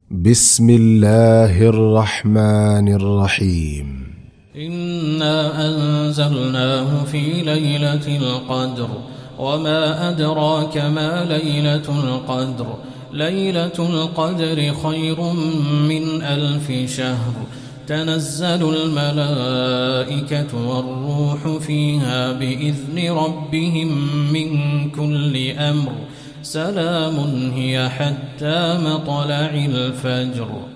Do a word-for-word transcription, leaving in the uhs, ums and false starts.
بسم الله الرحمن الرحيم إنا أنزلناه في ليلة القدر وما أدراك ما ليلة القدر ليلة القدر خير من ألف شهر تنزل الملائكة والروح فيها بإذن ربهم من كل أمر سلام هي حتى مطلع الفجر.